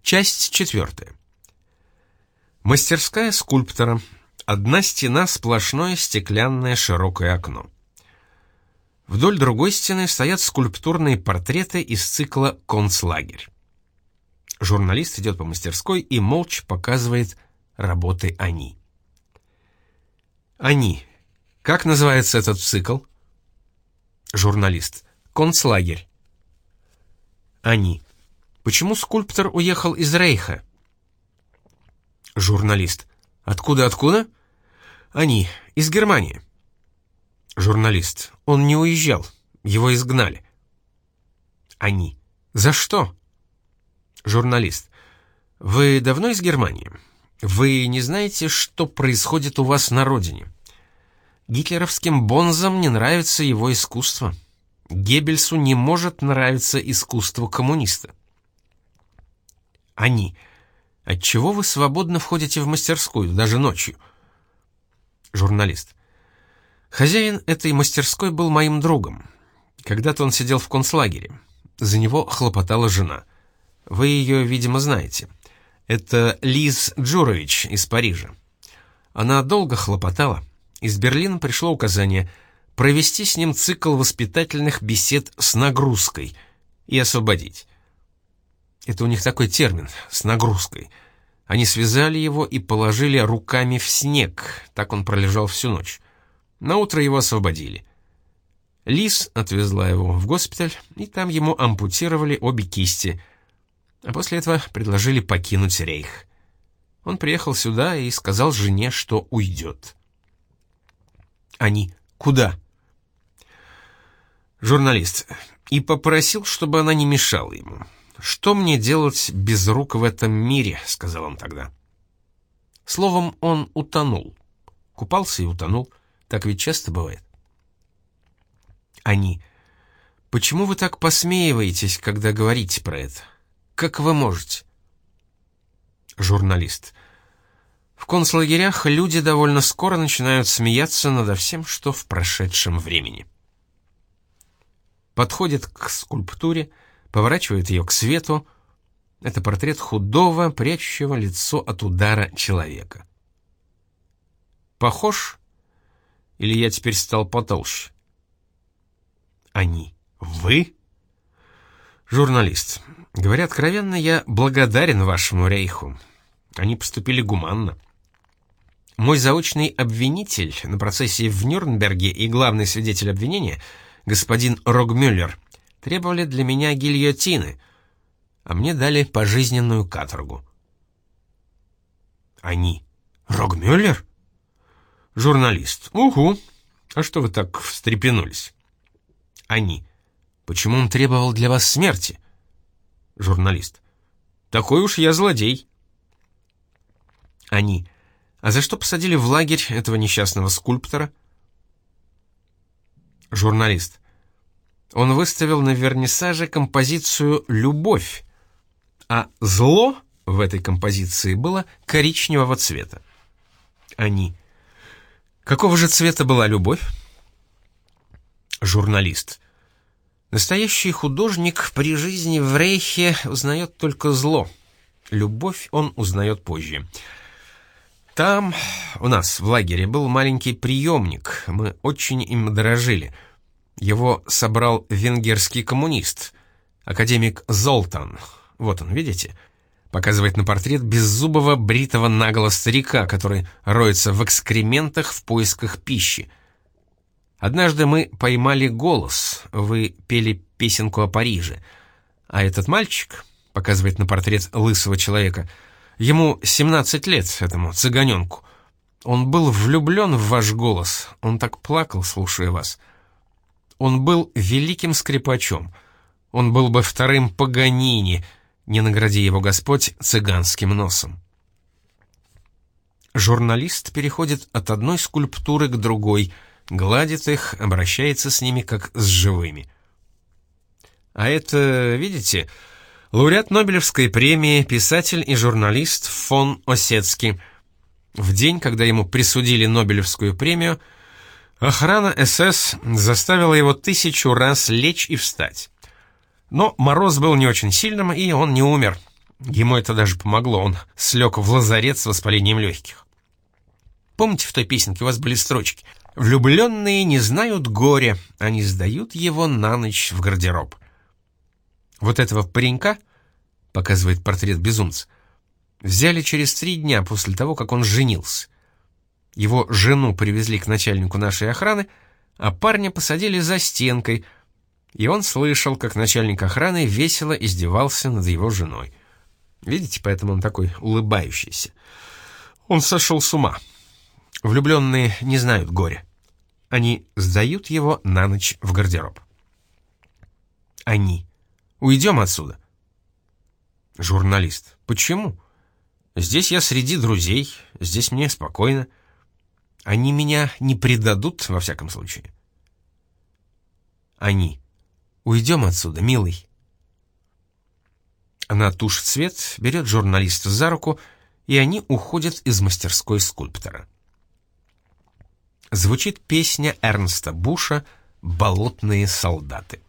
Часть 4. Мастерская скульптора. Одна стена — сплошное стеклянное широкое окно. Вдоль другой стены стоят скульптурные портреты из цикла «Концлагерь». Журналист идет по мастерской и молча показывает работы Ани. Ани. Как называется этот цикл? Журналист. «Концлагерь». Ани. Почему скульптор уехал из Рейха? Журналист. Откуда? Ани. Из Германии. Журналист. Он не уезжал. Его изгнали. Ани. За что? Журналист. Вы давно из Германии? Вы не знаете, что происходит у вас на родине? Гитлеровским бонзам не нравится его искусство. Геббельсу не может нравиться искусство коммуниста. Ани. Отчего вы свободно входите в мастерскую, даже ночью? Журналист. Хозяин этой мастерской был моим другом. Когда-то он сидел в концлагере. За него хлопотала жена. Вы ее, видимо, знаете. Это Лиз Джурович из Парижа. Она долго хлопотала. Из Берлина пришло указание провести с ним цикл воспитательных бесед с нагрузкой и освободить. Это у них такой термин — с нагрузкой. Они связали его и положили руками в снег. Так он пролежал всю ночь. Наутро его освободили. Лиз отвезла его в госпиталь, и там ему ампутировали обе кисти. А после этого предложили покинуть Рейх. Он приехал сюда и сказал жене, что уйдет. Они. Куда? Журналист. И попросил, чтобы она не мешала ему. «Что мне делать без рук в этом мире?» — сказал он тогда. Словом, он утонул. Купался и утонул. Так ведь часто бывает. Они. Почему вы так посмеиваетесь, когда говорите про это? Как вы можете? Журналист. В концлагерях люди довольно скоро начинают смеяться надо всем, что в прошедшем времени. Подходит к скульптуре, поворачивает ее к свету. Это портрет худого, прячущего лицо от удара человека. Похож? Или я теперь стал потолще? Они. Вы? Журналист. Говоря откровенно, я благодарен вашему Рейху. Они поступили гуманно. Мой заочный обвинитель на процессе в Нюрнберге и главный свидетель обвинения, господин Рогмюллер, требовали для меня гильотины, а мне дали пожизненную каторгу. Они. Рогмюллер? Журналист. Угу. А что вы так встрепенулись? Они. Почему он требовал для вас смерти? Журналист. Такой уж я злодей. Они. А за что посадили в лагерь этого несчастного скульптора? Журналист. Он выставил на вернисаже композицию «Любовь», а зло в этой композиции было коричневого цвета. Они. Какого же цвета была любовь? Журналист. Настоящий художник при жизни в Рейхе узнает только зло. Любовь он узнает позже. Там, у нас в лагере, был маленький приемник, мы очень им дорожили. Его собрал венгерский коммунист, академик Золтан. Вот он, видите? Показывает на портрет беззубого, бритого наголо старика, который роется в экскрементах в поисках пищи. Однажды мы поймали голос, вы пели песенку о Париже. А этот мальчик, показывает на портрет лысого человека, ему 17 лет, этому цыганенку. Он был влюблен в ваш голос, он так плакал, слушая вас. Он был великим скрипачом. Он был бы вторым Паганини, не награди его Господь цыганским носом. Журналист переходит от одной скульптуры к другой, гладит их, обращается с ними как с живыми. А это, видите, лауреат Нобелевской премии, писатель и журналист фон Осецкий. В день, когда ему присудили Нобелевскую премию, охрана СС заставила его 1000 раз лечь и встать. Но мороз был не очень сильным, и он не умер. Ему это даже помогло, он слег в лазарет с воспалением легких. Помните, в той песенке у вас были строчки: «Влюбленные не знают горя, они сдают его на ночь в гардероб». Вот этого паренька, показывает портрет безумца, взяли через 3 дня после того, как он женился. Его жену привезли к начальнику нашей охраны, а парня посадили за стенкой, и он слышал, как начальник охраны весело издевался над его женой. Видите, поэтому он такой улыбающийся. Он сошел с ума. Влюбленные не знают горя. Они сдают его на ночь в гардероб. Они. Уйдем отсюда. Журналист. Почему? Здесь я среди друзей, здесь мне спокойно. Они меня не предадут, во всяком случае. Они. Уйдем отсюда, милый. Она тушит свет, берет журналиста за руку, и они уходят из мастерской скульптора. Звучит песня Эрнста Буша «Болотные солдаты».